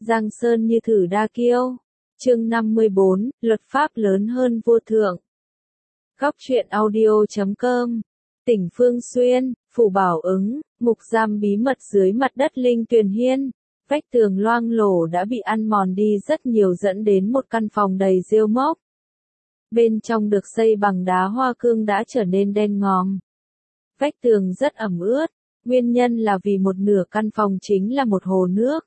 Giang sơn như thử đa kiêu. Chương 54, luật pháp lớn hơn vua thượng. Góc truyện audio.com. Tỉnh Phương Xuyên, Phủ Bảo Ứng, mục giam bí mật dưới mặt đất Linh Tuyền Hiên. Vách tường loang lổ đã bị ăn mòn đi rất nhiều dẫn đến một căn phòng đầy rêu mốc. Bên trong được xây bằng đá hoa cương đã trở nên đen ngòm. Vách tường rất ẩm ướt, nguyên nhân là vì một nửa căn phòng chính là một hồ nước.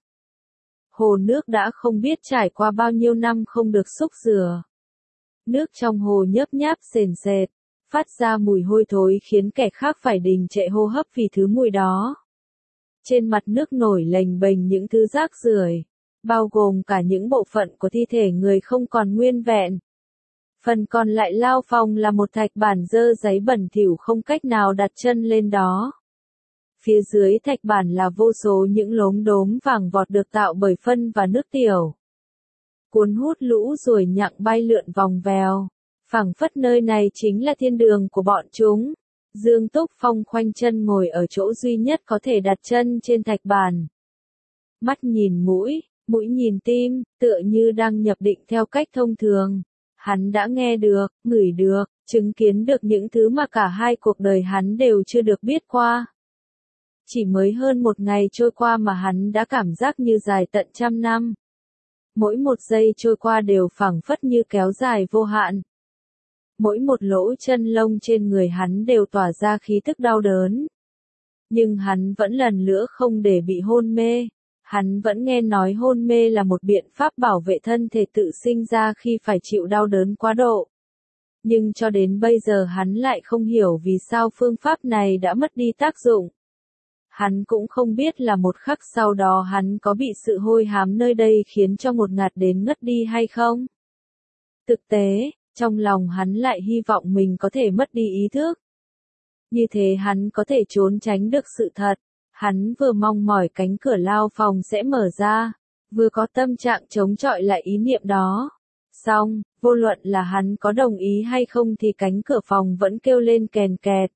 Hồ nước đã không biết trải qua bao nhiêu năm không được xúc rửa. Nước trong hồ nhớp nháp sền sệt, phát ra mùi hôi thối khiến kẻ khác phải đình trệ hô hấp vì thứ mùi đó. Trên mặt nước nổi lềnh bềnh những thứ rác rưởi, bao gồm cả những bộ phận của thi thể người không còn nguyên vẹn. Phần còn lại lao phòng là một thạch bản dơ giấy bẩn thỉu không cách nào đặt chân lên đó. Phía dưới thạch bản là vô số những lốm đốm vàng vọt được tạo bởi phân và nước tiểu. Cuốn hút lũ ruồi nhặng bay lượn vòng vèo, phảng phất nơi này chính là thiên đường của bọn chúng. Dương Túc Phong khoanh chân ngồi ở chỗ duy nhất có thể đặt chân trên thạch bản. Mắt nhìn mũi, mũi nhìn tim, tựa như đang nhập định theo cách thông thường. Hắn đã nghe được, ngửi được, chứng kiến được những thứ mà cả hai cuộc đời hắn đều chưa được biết qua. Chỉ mới hơn một ngày trôi qua mà hắn đã cảm giác như dài tận trăm năm. Mỗi một giây trôi qua đều phảng phất như kéo dài vô hạn. Mỗi một lỗ chân lông trên người hắn đều tỏa ra khí tức đau đớn. Nhưng hắn vẫn lần nữa không để bị hôn mê. Hắn vẫn nghe nói hôn mê là một biện pháp bảo vệ thân thể tự sinh ra khi phải chịu đau đớn quá độ. Nhưng cho đến bây giờ hắn lại không hiểu vì sao phương pháp này đã mất đi tác dụng. Hắn cũng không biết là một khắc sau đó hắn có bị sự hôi hám nơi đây khiến cho ngột ngạt đến ngất đi hay không. Thực tế, trong lòng hắn lại hy vọng mình có thể mất đi ý thức. Như thế hắn có thể trốn tránh được sự thật. Hắn vừa mong mỏi cánh cửa lao phòng sẽ mở ra, vừa có tâm trạng chống chọi lại ý niệm đó. Xong, vô luận là hắn có đồng ý hay không thì cánh cửa phòng vẫn kêu lên kèn kẹt.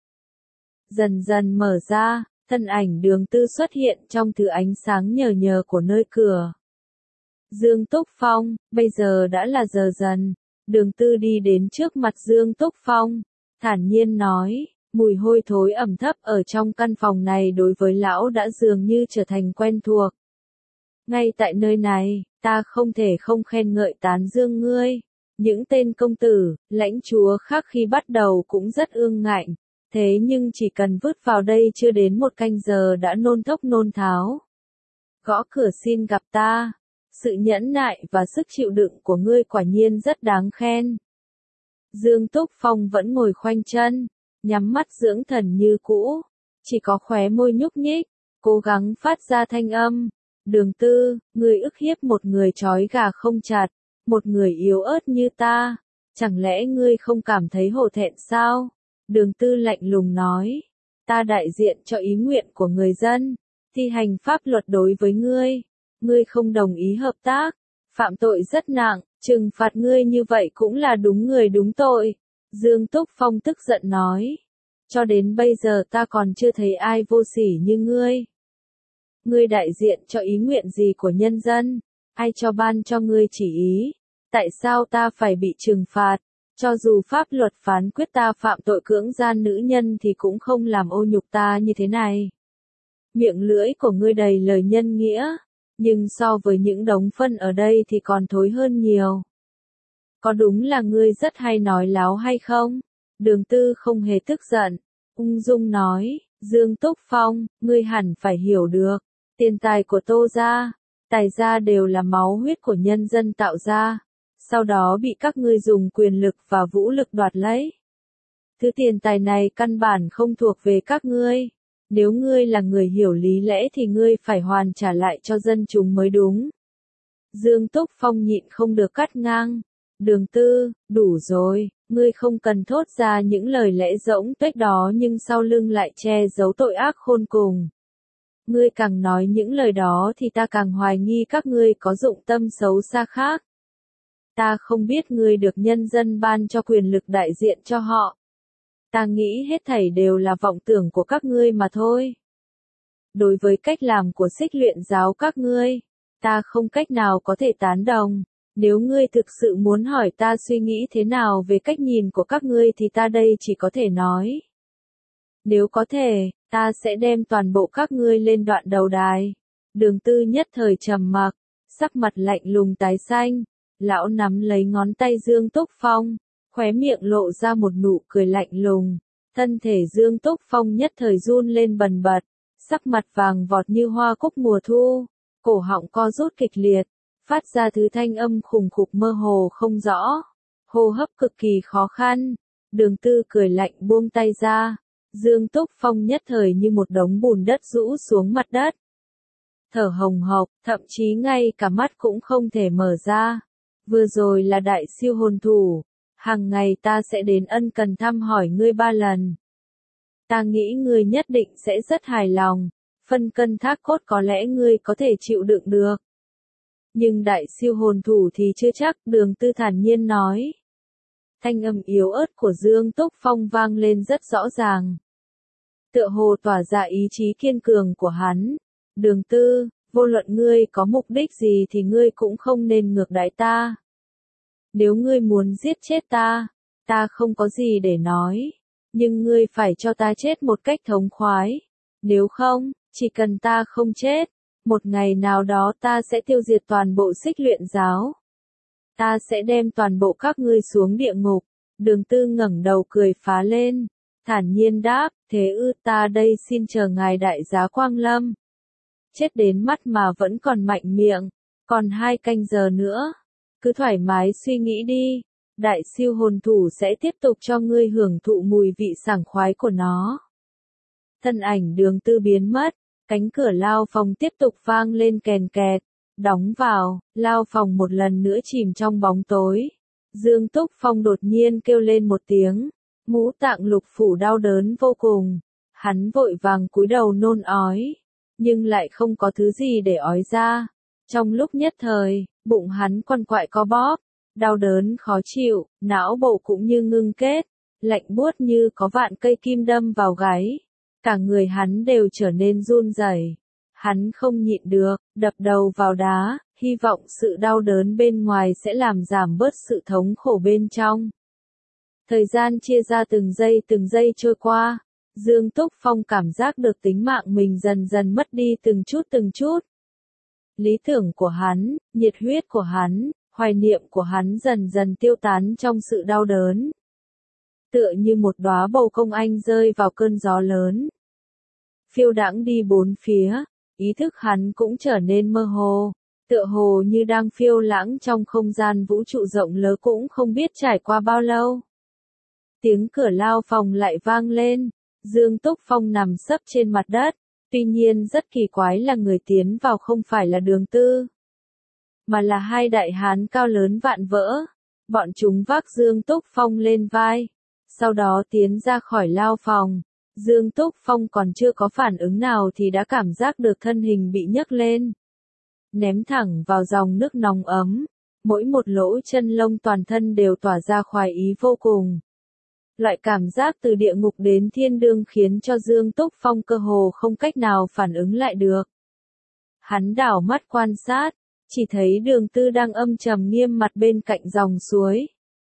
Dần dần mở ra, thân ảnh Đường Tư xuất hiện trong thứ ánh sáng nhờ nhờ của nơi cửa. Dương Túc Phong, bây giờ đã là giờ dần. Đường Tư đi đến trước mặt Dương Túc Phong, thản nhiên nói. Mùi hôi thối ẩm thấp ở trong căn phòng này đối với lão đã dường như trở thành quen thuộc. Ngay tại nơi này, ta không thể không khen ngợi tán dương ngươi. Những tên công tử, lãnh chúa khác khi bắt đầu cũng rất ương ngạnh. Thế nhưng chỉ cần vứt vào đây chưa đến một canh giờ đã nôn thốc nôn tháo. Gõ cửa xin gặp ta. Sự nhẫn nại và sức chịu đựng của ngươi quả nhiên rất đáng khen. Dương Túc Phong vẫn ngồi khoanh chân. Nhắm mắt dưỡng thần như cũ, chỉ có khóe môi nhúc nhích, cố gắng phát ra thanh âm. Đường Tư, ngươi ức hiếp một người trói gà không chặt, một người yếu ớt như ta, chẳng lẽ ngươi không cảm thấy hổ thẹn sao? Đường Tư lạnh lùng nói, ta đại diện cho ý nguyện của người dân, thi hành pháp luật đối với ngươi, ngươi không đồng ý hợp tác, phạm tội rất nặng, trừng phạt ngươi như vậy cũng là đúng người đúng tội. Dương Túc Phong tức giận nói, cho đến bây giờ ta còn chưa thấy ai vô sỉ như ngươi. Ngươi đại diện cho ý nguyện gì của nhân dân? Ai cho ban cho ngươi chỉ ý? Tại sao ta phải bị trừng phạt? Cho dù pháp luật phán quyết ta phạm tội cưỡng gian nữ nhân thì cũng không làm ô nhục ta như thế này. Miệng lưỡi của ngươi đầy lời nhân nghĩa, nhưng so với những đống phân ở đây thì còn thối hơn nhiều. Có đúng là ngươi rất hay nói láo hay không? Đường Tư không hề tức giận, ung dung nói, Dương Túc Phong, ngươi hẳn phải hiểu được, tiền tài của Tô gia, tài gia đều là máu huyết của nhân dân tạo ra, sau đó bị các ngươi dùng quyền lực và vũ lực đoạt lấy. Thứ tiền tài này căn bản không thuộc về các ngươi, nếu ngươi là người hiểu lý lẽ thì ngươi phải hoàn trả lại cho dân chúng mới đúng. Dương Túc Phong nhịn không được cắt ngang. Đường Tư, đủ rồi, ngươi không cần thốt ra những lời lẽ rỗng tuếch đó nhưng sau lưng lại che giấu tội ác khôn cùng. Ngươi càng nói những lời đó thì ta càng hoài nghi các ngươi có dụng tâm xấu xa khác. Ta không biết ngươi được nhân dân ban cho quyền lực đại diện cho họ. Ta nghĩ hết thảy đều là vọng tưởng của các ngươi mà thôi. Đối với cách làm của Xích Luyện giáo các ngươi, Ta không cách nào có thể tán đồng. Nếu ngươi thực sự muốn hỏi ta suy nghĩ thế nào về cách nhìn của các ngươi thì ta đây chỉ có thể nói. Nếu có thể, ta sẽ đem toàn bộ các ngươi lên đoạn đầu đài. Đường Tư nhất thời trầm mặc, sắc mặt lạnh lùng tái xanh. Lão nắm lấy ngón tay Dương Túc Phong, khóe miệng lộ ra một nụ cười lạnh lùng. Thân thể Dương Túc Phong nhất thời run lên bần bật, sắc mặt vàng vọt như hoa cúc mùa thu, cổ họng co rút kịch liệt, phát ra thứ thanh âm khủng khục mơ hồ không rõ, hô hấp cực kỳ khó khăn. Đường Tư cười lạnh buông tay ra, Dương Túc Phong nhất thời như một đống bùn đất rũ xuống mặt đất. Thở hồng hộc, thậm chí ngay cả mắt cũng không thể mở ra. Vừa rồi là đại siêu hồn thủ, hàng ngày ta sẽ đến ân cần thăm hỏi ngươi 3 lần. Ta nghĩ ngươi nhất định sẽ rất hài lòng, phân cân thác cốt có lẽ ngươi có thể chịu đựng được. Nhưng đại siêu hồn thủ thì chưa chắc, Đường Tư thản nhiên nói. Thanh âm yếu ớt của Dương Túc Phong vang lên rất rõ ràng. Tựa hồ tỏa ra ý chí kiên cường của hắn. Đường Tư, vô luận ngươi có mục đích gì thì ngươi cũng không nên ngược đãi ta. Nếu ngươi muốn giết chết ta, ta không có gì để nói. Nhưng ngươi phải cho ta chết một cách thống khoái. Nếu không, chỉ cần ta không chết, một ngày nào đó ta sẽ tiêu diệt toàn bộ Xích Luyện giáo. Ta sẽ đem toàn bộ các ngươi xuống địa ngục. Đường Tư ngẩng đầu cười phá lên, thản nhiên đáp, thế ư, ta đây xin chờ ngài đại giá quang lâm. Chết đến mắt mà vẫn còn mạnh miệng, còn 2 canh giờ nữa, cứ thoải mái suy nghĩ đi, đại siêu hồn thủ sẽ tiếp tục cho ngươi hưởng thụ mùi vị sảng khoái của nó. Thân ảnh Đường Tư biến mất, cánh cửa lao phòng tiếp tục vang lên kèn kẹt, đóng vào, lao phòng một lần nữa chìm trong bóng tối. Dương Túc Phong đột nhiên kêu lên một tiếng, ngũ tạng lục phủ đau đớn vô cùng, hắn vội vàng cúi đầu nôn ói, nhưng lại không có thứ gì để ói ra. Trong lúc nhất thời, bụng hắn quằn quại co bóp, đau đớn khó chịu, não bộ cũng như ngưng kết, lạnh buốt như có vạn cây kim đâm vào gáy. Cả người hắn đều trở nên run rẩy. Hắn không nhịn được, đập đầu vào đá, hy vọng sự đau đớn bên ngoài sẽ làm giảm bớt sự thống khổ bên trong. Thời gian chia ra từng giây trôi qua, Dương Túc Phong cảm giác được tính mạng mình dần dần mất đi từng chút. Lý tưởng của hắn, nhiệt huyết của hắn, hoài niệm của hắn dần dần tiêu tán trong sự đau đớn. Tựa như một đóa bầu công anh rơi vào cơn gió lớn. Phiêu đãng đi bốn phía, ý thức hắn cũng trở nên mơ hồ, tựa hồ như đang phiêu lãng trong không gian vũ trụ rộng lớn cũng không biết trải qua bao lâu. Tiếng cửa lao phòng lại vang lên, Dương Túc Phong nằm sấp trên mặt đất, tuy nhiên rất kỳ quái là người tiến vào không phải là Đường Tư, mà là 2 đại hán cao lớn vạm vỡ. Bọn chúng vác Dương Túc Phong lên vai, sau đó tiến ra khỏi lao phòng. Dương Túc Phong còn chưa có phản ứng nào thì đã cảm giác được thân hình bị nhấc lên, ném thẳng vào dòng nước nóng ấm, mỗi một lỗ chân lông toàn thân đều tỏa ra khoái ý vô cùng. Loại cảm giác từ địa ngục đến thiên đương khiến cho Dương Túc Phong cơ hồ không cách nào phản ứng lại được. Hắn đảo mắt quan sát, chỉ thấy Đường Tư đang âm trầm nghiêm mặt bên cạnh dòng suối.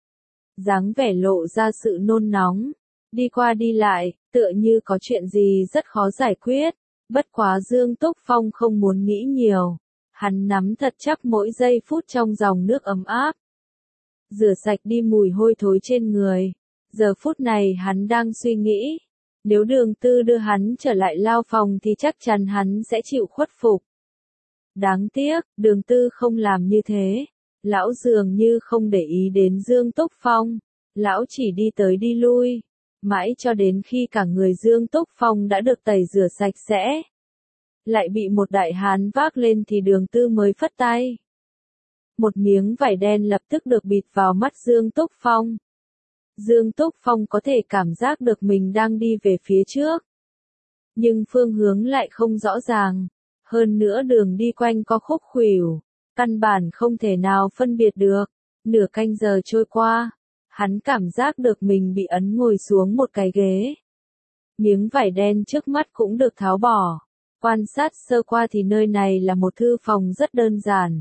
Dáng vẻ lộ ra sự nôn nóng, đi qua đi lại, tựa như có chuyện gì rất khó giải quyết. Bất quá Dương Túc Phong không muốn nghĩ nhiều, hắn nắm thật chắc mỗi giây phút trong dòng nước ấm áp. Rửa sạch đi mùi hôi thối trên người. Giờ phút này hắn đang suy nghĩ, nếu Đường Tư đưa hắn trở lại lao phòng thì chắc chắn hắn sẽ chịu khuất phục. Đáng tiếc, Đường Tư không làm như thế. Lão dường như không để ý đến Dương Túc Phong. Lão chỉ đi tới đi lui, mãi cho đến khi cả người Dương Túc Phong đã được tẩy rửa sạch sẽ. Lại bị một đại hán vác lên thì Đường Tư mới phất tay. Một miếng vải đen lập tức được bịt vào mắt Dương Túc Phong. Dương Túc Phong có thể cảm giác được mình đang đi về phía trước, nhưng phương hướng lại không rõ ràng. Hơn nữa đường đi quanh co khúc khuỷu, căn bản không thể nào phân biệt được. Nửa canh giờ trôi qua, hắn cảm giác được mình bị ấn ngồi xuống một cái ghế. Miếng vải đen trước mắt cũng được tháo bỏ. Quan sát sơ qua thì nơi này là một thư phòng rất đơn giản.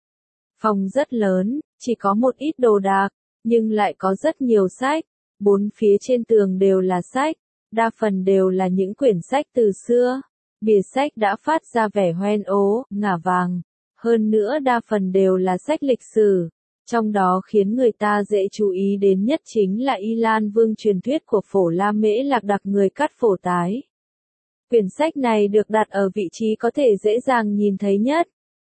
Phòng rất lớn, chỉ có một ít đồ đạc, nhưng lại có rất nhiều sách. Bốn phía trên tường đều là sách, đa phần đều là những quyển sách từ xưa. Bìa sách đã phát ra vẻ hoen ố, ngả vàng. Hơn nữa đa phần đều là sách lịch sử. Trong đó khiến người ta dễ chú ý đến nhất chính là Y Lan Vương truyền thuyết của Phổ La Mễ Lạc Đặc người cắt phổ tái. Quyển sách này được đặt ở vị trí có thể dễ dàng nhìn thấy nhất.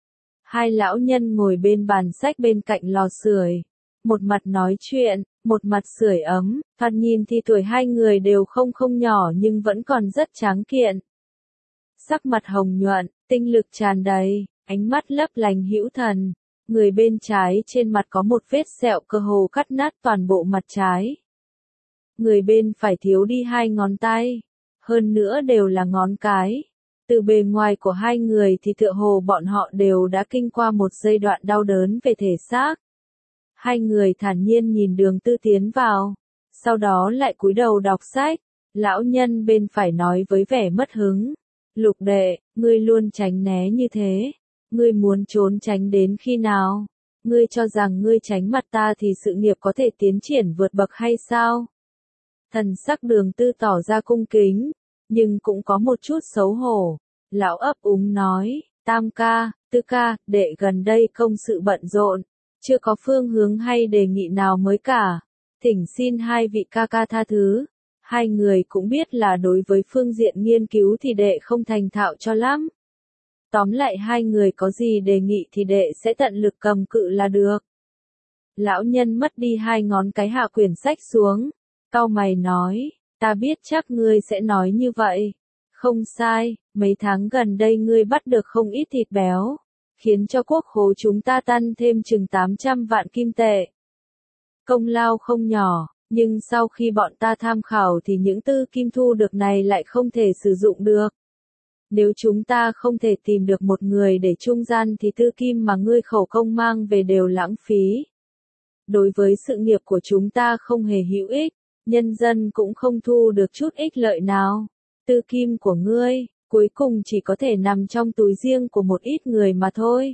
Hai lão nhân ngồi bên bàn sách bên cạnh lò sưởi, một mặt nói chuyện, một mặt sưởi ấm, thoạt nhìn thì tuổi hai người đều không nhỏ nhưng vẫn còn rất tráng kiện. Sắc mặt hồng nhuận, tinh lực tràn đầy, ánh mắt lấp lánh hữu thần. Người bên trái trên mặt có một vết sẹo cơ hồ cắt nát toàn bộ mặt trái. Người bên phải thiếu đi hai ngón tay, hơn nữa đều là ngón cái. Từ bề ngoài của hai người thì tựa hồ bọn họ đều đã kinh qua một giai đoạn đau đớn về thể xác. Hai người thản nhiên nhìn Đường Tư tiến vào, sau đó lại cúi đầu đọc sách. Lão nhân bên phải nói với vẻ mất hứng, Lục đệ, ngươi luôn tránh né như thế. Ngươi muốn trốn tránh đến khi nào? Ngươi cho rằng ngươi tránh mặt ta thì sự nghiệp có thể tiến triển vượt bậc hay sao? Thần sắc Đường Tư tỏ ra cung kính, nhưng cũng có một chút xấu hổ. Lão ấp úng nói, Tam ca, Tư ca, đệ gần đây công sự bận rộn, chưa có phương hướng hay đề nghị nào mới cả. Thỉnh xin hai vị ca ca tha thứ. Hai người cũng biết là đối với phương diện nghiên cứu thì đệ không thành thạo cho lắm. Tóm lại hai người có gì đề nghị thì đệ sẽ tận lực cầm cự là được. Lão nhân mất đi hai ngón cái hạ quyển sách xuống, cau mày nói, ta biết chắc ngươi sẽ nói như vậy. Không sai, mấy tháng gần đây ngươi bắt được không ít thịt béo, khiến cho quốc khố chúng ta tăng thêm chừng 800 vạn kim tệ. Công lao không nhỏ, nhưng sau khi bọn ta tham khảo thì những tư kim thu được này lại không thể sử dụng được. Nếu chúng ta không thể tìm được một người để trung gian thì tư kim mà ngươi khẩu công mang về đều lãng phí. Đối với sự nghiệp của chúng ta không hề hữu ích, nhân dân cũng không thu được chút ích lợi nào. Tư kim của ngươi, cuối cùng chỉ có thể nằm trong túi riêng của một ít người mà thôi.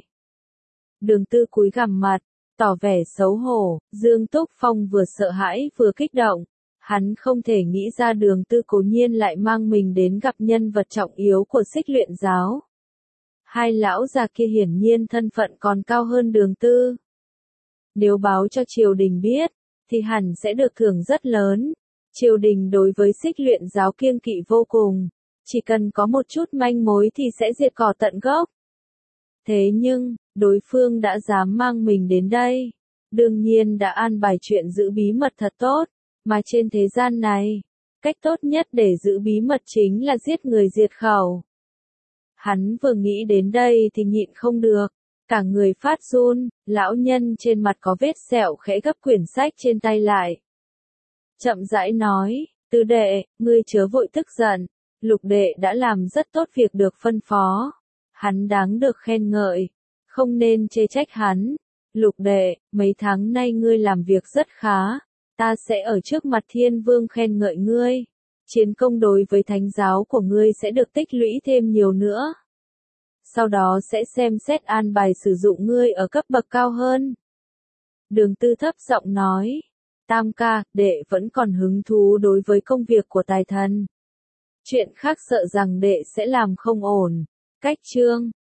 Đường Tư cúi gằm mặt, tỏ vẻ xấu hổ. Dương Túc Phong vừa sợ hãi vừa kích động. Hắn không thể nghĩ ra Đường Tư cố nhiên lại mang mình đến gặp nhân vật trọng yếu của Xích Luyện giáo. Hai lão già kia hiển nhiên thân phận còn cao hơn Đường Tư. Nếu báo cho triều đình biết, thì hẳn sẽ được thưởng rất lớn. Triều đình đối với Xích Luyện giáo kiêng kỵ vô cùng, chỉ cần có một chút manh mối thì sẽ diệt cỏ tận gốc. Thế nhưng, đối phương đã dám mang mình đến đây, đương nhiên đã an bài chuyện giữ bí mật thật tốt. Mà trên thế gian này, cách tốt nhất để giữ bí mật chính là giết người diệt khẩu. Hắn vừa nghĩ đến đây thì nhịn không được, cả người phát run. Lão nhân trên mặt có vết sẹo khẽ gấp quyển sách trên tay lại. Chậm rãi nói, Tư đệ, ngươi chớ vội tức giận, Lục đệ đã làm rất tốt việc được phân phó. Hắn đáng được khen ngợi, không nên chê trách hắn. Lục đệ, mấy tháng nay ngươi làm việc rất khá. Ta sẽ ở trước mặt Thiên Vương khen ngợi ngươi. Chiến công đối với thánh giáo của ngươi sẽ được tích lũy thêm nhiều nữa. Sau đó sẽ xem xét an bài sử dụng ngươi ở cấp bậc cao hơn. Đường Tư thấp giọng nói. Tam ca, đệ vẫn còn hứng thú đối với công việc của tài thần. Chuyện khác sợ rằng đệ sẽ làm không ổn. Cách chương